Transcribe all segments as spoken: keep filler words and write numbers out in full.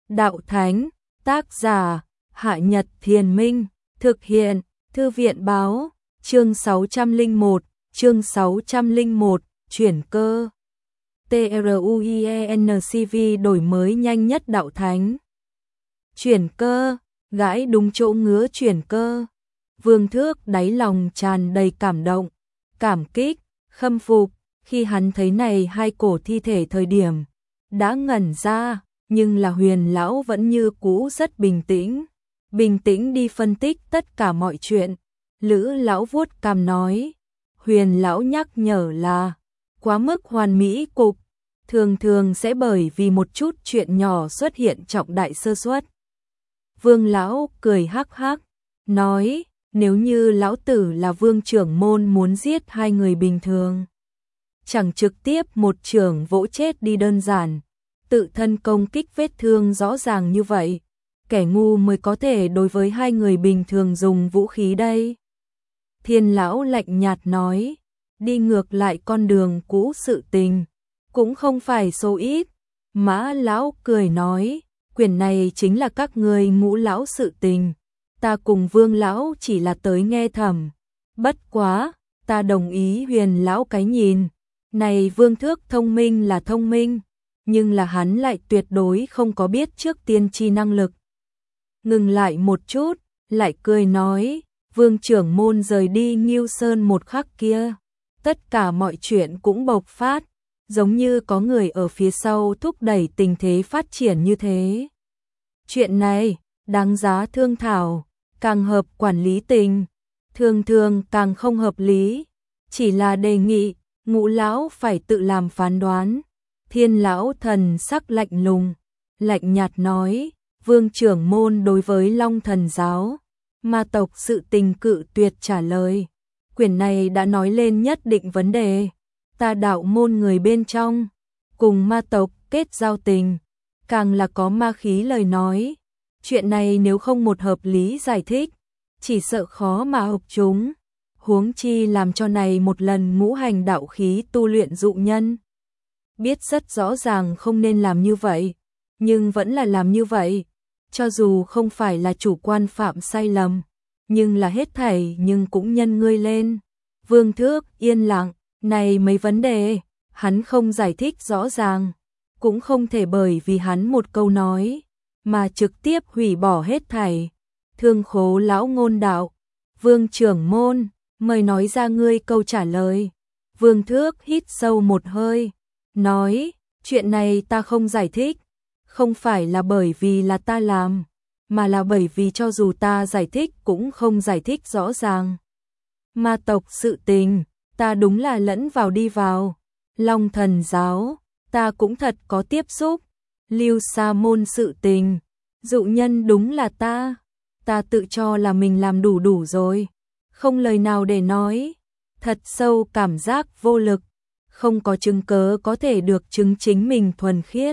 Đạo Thánh, tác giả, Hạ Nhật Thiền Minh, thực hiện, Thư viện Báo, chương sáu trăm lẻ một, chương sáu trăm lẻ một, chuyển cơ. TRUIENCV đổi mới nhanh nhất Đạo Thánh. Chuyển cơ, gãi đúng chỗ ngứa chuyển cơ. Vương Thước đáy lòng tràn đầy cảm động, cảm kích, khâm phục, khi hắn thấy này hai cổ thi thể thời điểm, đã ngẩn ra, nhưng là Huyền lão vẫn như cũ rất bình tĩnh, bình tĩnh đi phân tích tất cả mọi chuyện. Lữ lão vuốt cằm nói, Huyền lão nhắc nhở là, quá mức hoàn mỹ cục, thường thường sẽ bởi vì một chút chuyện nhỏ xuất hiện trọng đại sơ suất. Vương lão cười hắc hắc, nói, nếu như lão tử là vương trưởng môn muốn giết hai người bình thường, chẳng trực tiếp một trưởng vỗ chết đi đơn giản, tự thân công kích vết thương rõ ràng như vậy, kẻ ngu mới có thể đối với hai người bình thường dùng vũ khí đây. Thiên lão lạnh nhạt nói, đi ngược lại con đường cũ sự tình, cũng không phải số ít. Mã lão cười nói, quyền này chính là các người Ngũ lão sự tình, ta cùng Vương lão chỉ là tới nghe thầm. Bất quá, ta đồng ý Huyền lão cái nhìn, này Vương Thước thông minh là thông minh, nhưng là hắn lại tuyệt đối không có biết trước tiên tri năng lực. Ngừng lại một chút, lại cười nói, Vương trưởng môn rời đi Ngưu Sơn một khắc kia, tất cả mọi chuyện cũng bộc phát, giống như có người ở phía sau thúc đẩy tình thế phát triển như thế. Chuyện này, đáng giá thương thảo, càng hợp quản lý tình, thường thường càng không hợp lý, chỉ là đề nghị, Ngũ lão phải tự làm phán đoán. Thiên lão thần sắc lạnh lùng, lạnh nhạt nói, Vương trưởng môn đối với Long Thần giáo, ma tộc sự tình cự tuyệt trả lời. Quyển này đã nói lên nhất định vấn đề, ta đạo môn người bên trong, cùng ma tộc kết giao tình, càng là có ma khí lời nói. Chuyện này nếu không một hợp lý giải thích, chỉ sợ khó mà hợp chúng, huống chi làm cho này một lần ngũ hành đạo khí tu luyện dụ nhân. Biết rất rõ ràng không nên làm như vậy, nhưng vẫn là làm như vậy, cho dù không phải là chủ quan phạm sai lầm, nhưng là hết thảy nhưng cũng nhân ngươi lên. Vương Thước yên lặng, này mấy vấn đề, hắn không giải thích rõ ràng, cũng không thể bởi vì hắn một câu nói, mà trực tiếp hủy bỏ hết thảy. Thương Khố lão ngôn đạo, Vương trưởng môn, mời nói ra ngươi câu trả lời. Vương Thước hít sâu một hơi, nói, chuyện này ta không giải thích, không phải là bởi vì là ta làm, mà là bởi vì cho dù ta giải thích cũng không giải thích rõ ràng. Ma tộc sự tình, ta đúng là lẫn vào đi vào. Long Thần giáo, ta cũng thật có tiếp xúc. Lưu Sa môn sự tình, dụ nhân đúng là ta, ta tự cho là mình làm đủ đủ rồi, không lời nào để nói, thật sâu cảm giác vô lực, không có chứng cớ có thể được chứng chính mình thuần khiết.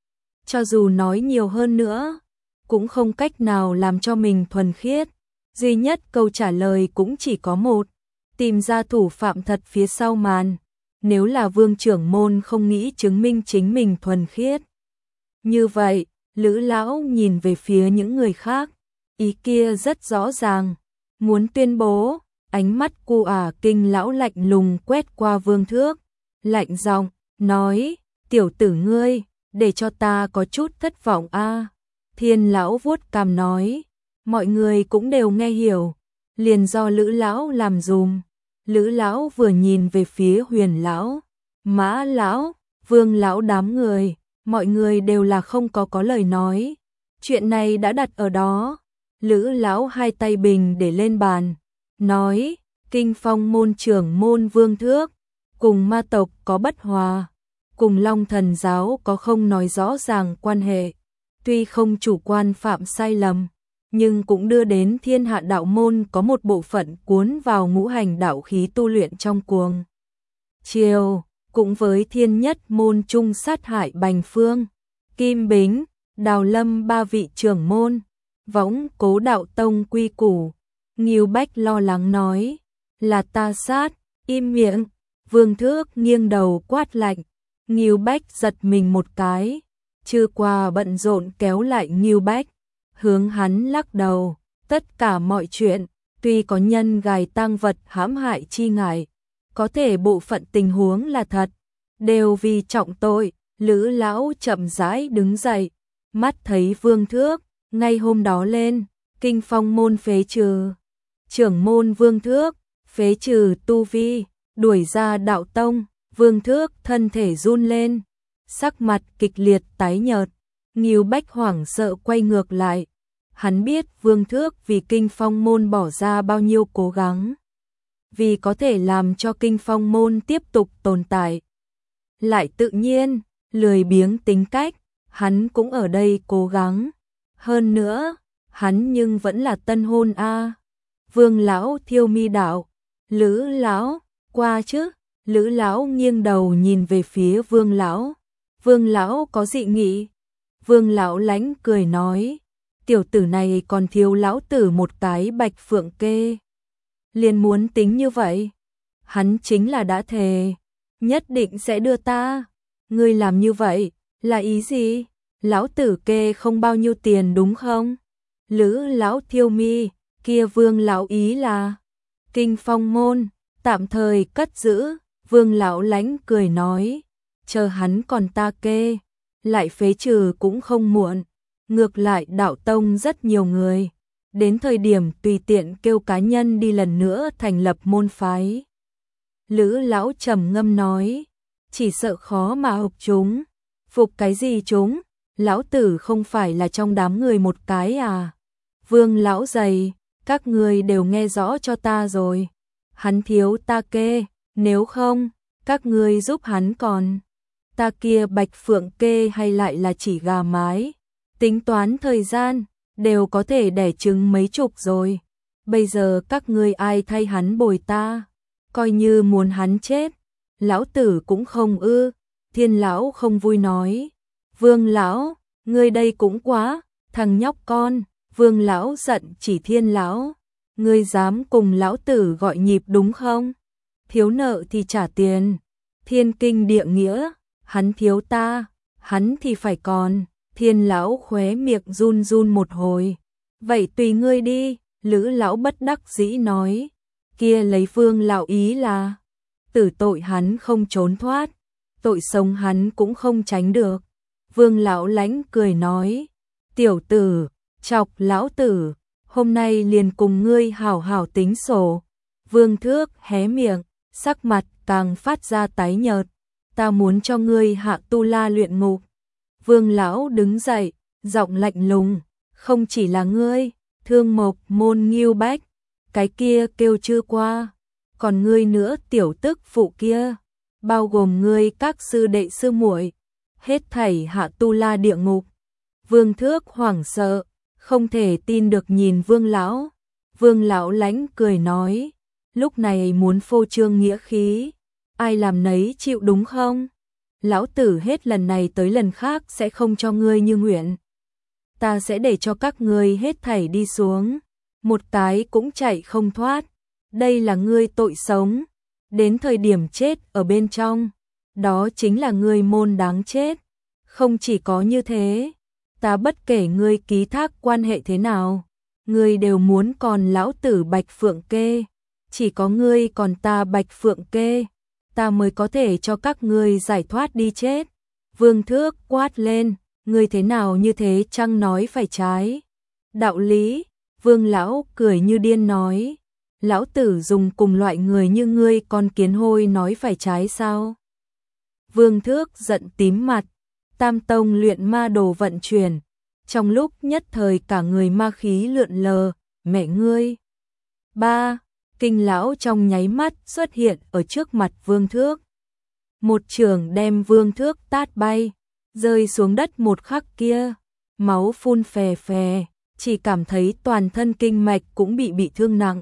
Cho dù nói nhiều hơn nữa, cũng không cách nào làm cho mình thuần khiết, duy nhất câu trả lời cũng chỉ có một, tìm ra thủ phạm thật phía sau màn. Nếu là Vương trưởng môn không nghĩ chứng minh chính mình thuần khiết, như vậy, Lữ lão nhìn về phía những người khác, ý kia rất rõ ràng, muốn tuyên bố. Ánh mắt cu ả kinh lão lạnh lùng quét qua Vương Thước, lạnh giọng nói, tiểu tử ngươi, để cho ta có chút thất vọng a. Thiên lão vuốt cằm nói, mọi người cũng đều nghe hiểu, liền do Lữ lão làm dùm. Lữ lão vừa nhìn về phía Huyền lão, Mã lão, Vương lão đám người, mọi người đều là không có có lời nói. Chuyện này đã đặt ở đó. Lữ lão hai tay bình để lên bàn, nói, Kinh Phong môn trưởng môn Vương Thước, cùng ma tộc có bất hòa, cùng Long Thần giáo có không nói rõ ràng quan hệ, tuy không chủ quan phạm sai lầm, nhưng cũng đưa đến thiên hạ đạo môn có một bộ phận cuốn vào ngũ hành đạo khí tu luyện trong cuồng chiều, cũng với thiên nhất môn chung sát hại Bành Phương, Kim Bính, Đào Lâm ba vị trưởng môn, võng Cố đạo tông quy củ. Ngưu Bách lo lắng nói, là ta sát, im miệng. Vương Thước nghiêng đầu quát lạnh, Ngưu Bách giật mình một cái, Chư qua bận rộn kéo lại Ngưu Bách, hướng hắn lắc đầu, tất cả mọi chuyện, tuy có nhân gài tang vật hãm hại chi ngại, có thể bộ phận tình huống là thật, đều vì trọng tội. Lữ lão chậm rãi đứng dậy, mắt thấy Vương Thước, ngay hôm đó lên, Kinh Phong môn phế trừ. Trưởng môn Vương Thước, phế trừ tu vi, đuổi ra đạo tông. Vương Thước thân thể run lên, sắc mặt kịch liệt tái nhợt. Ngưu Bách hoảng sợ quay ngược lại. Hắn biết Vương Thước vì Kinh Phong môn bỏ ra bao nhiêu cố gắng, vì có thể làm cho Kinh Phong môn tiếp tục tồn tại. Lại tự nhiên, lười biếng tính cách, hắn cũng ở đây cố gắng. Hơn nữa, hắn nhưng vẫn là tân hôn a. Vương lão thiêu mi đạo, Lữ lão, qua chứ? Lữ lão nghiêng đầu nhìn về phía Vương lão. Vương lão có dị nghị. Vương lão lánh cười nói, tiểu tử này còn thiếu lão tử một cái bạch phượng kê. Liền muốn tính như vậy. Hắn chính là đã thề, nhất định sẽ đưa ta. Ngươi làm như vậy, là ý gì? Lão tử kê không bao nhiêu tiền đúng không? Lữ lão thiêu mi, kia Vương lão ý là Kinh Phong môn, tạm thời cất giữ. Vương lão lánh cười nói, chờ hắn còn ta kê, lại phế trừ cũng không muộn. Ngược lại đạo tông rất nhiều người, đến thời điểm tùy tiện kêu cá nhân đi lần nữa thành lập môn phái. Lữ lão trầm ngâm nói, chỉ sợ khó mà phục chúng. Phục cái gì chúng? Lão tử không phải là trong đám người một cái à? Vương lão dày, các người đều nghe rõ cho ta rồi. Hắn thiếu ta kê, nếu không, các người giúp hắn còn. Ta kia bạch phượng kê hay lại là chỉ gà mái? Tính toán thời gian, đều có thể đẻ trứng mấy chục rồi. Bây giờ các ngươi ai thay hắn bồi ta? Coi như muốn hắn chết, lão tử cũng không ư. Thiên lão không vui nói, Vương lão, ngươi đây cũng quá, thằng nhóc con. Vương lão giận chỉ Thiên lão, ngươi dám cùng lão tử gọi nhịp đúng không? Thiếu nợ thì trả tiền. Thiên kinh địa nghĩa, hắn thiếu ta, hắn thì phải còn. Thiên lão khóe miệng run run một hồi. Vậy tùy ngươi đi. Lữ lão bất đắc dĩ nói, kia lấy Vương lão ý là tử tội hắn không trốn thoát, tội sống hắn cũng không tránh được. Vương lão lánh cười nói, tiểu tử, chọc lão tử, hôm nay liền cùng ngươi hảo hảo tính sổ. Vương Thước hé miệng, sắc mặt càng phát ra tái nhợt, ta muốn cho ngươi hạ tu la luyện ngục. Vương lão đứng dậy, giọng lạnh lùng, không chỉ là ngươi, Thương Mộc môn Ngưu Bách, cái kia kêu chưa qua, còn ngươi nữa tiểu tức phụ kia, bao gồm ngươi các sư đệ sư muội, hết thảy hạ tu la địa ngục. Vương Thước hoảng sợ, không thể tin được nhìn Vương lão. Vương lão lánh cười nói, lúc này muốn phô trương nghĩa khí, ai làm nấy chịu đúng không? Lão tử hết lần này tới lần khác sẽ không cho ngươi như nguyện. Ta sẽ để cho các ngươi hết thảy đi xuống, một cái cũng chạy không thoát. Đây là ngươi tội sống, đến thời điểm chết ở bên trong, đó chính là ngươi môn đáng chết. Không chỉ có như thế, ta bất kể ngươi ký thác quan hệ thế nào, ngươi đều muốn còn lão tử bạch phượng kê. Chỉ có ngươi còn ta bạch phượng kê, ta mới có thể cho các ngươi giải thoát đi chết. Vương Thước quát lên, ngươi thế nào như thế chăng nói phải trái đạo lý? Vương lão cười như điên nói, lão tử dùng cùng loại người như ngươi con kiến hôi nói phải trái sao? Vương Thước giận tím mặt, tam tông luyện ma đồ vận chuyển, trong lúc nhất thời cả người ma khí lượn lờ, mẹ ngươi. Ba, Kinh lão trong nháy mắt xuất hiện ở trước mặt Vương Thước. Một chưởng đem Vương Thước tát bay, rơi xuống đất một khắc kia, máu phun phè phè, chỉ cảm thấy toàn thân kinh mạch cũng bị bị thương nặng.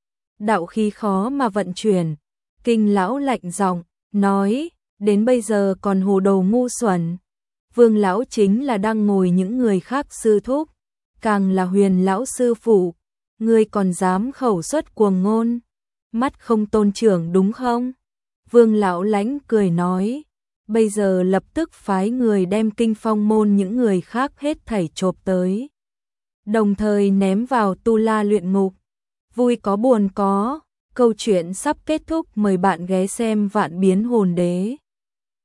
Đạo khí khó mà vận chuyển, Kinh lão lạnh giọng nói, đến bây giờ còn hồ đồ ngu xuẩn. Vương lão chính là đang ngồi những người khác sư thúc, càng là Huyền lão sư phụ, ngươi còn dám khẩu xuất cuồng ngôn, mắt không tôn trưởng đúng không? Vương lão lánh cười nói, bây giờ lập tức phái người đem kinh phong môn những người khác hết thảy chộp tới. Đồng thời ném vào tu la luyện ngục. Vui có buồn có, câu chuyện sắp kết thúc, mời bạn ghé xem Vạn Biến Hồn Đế.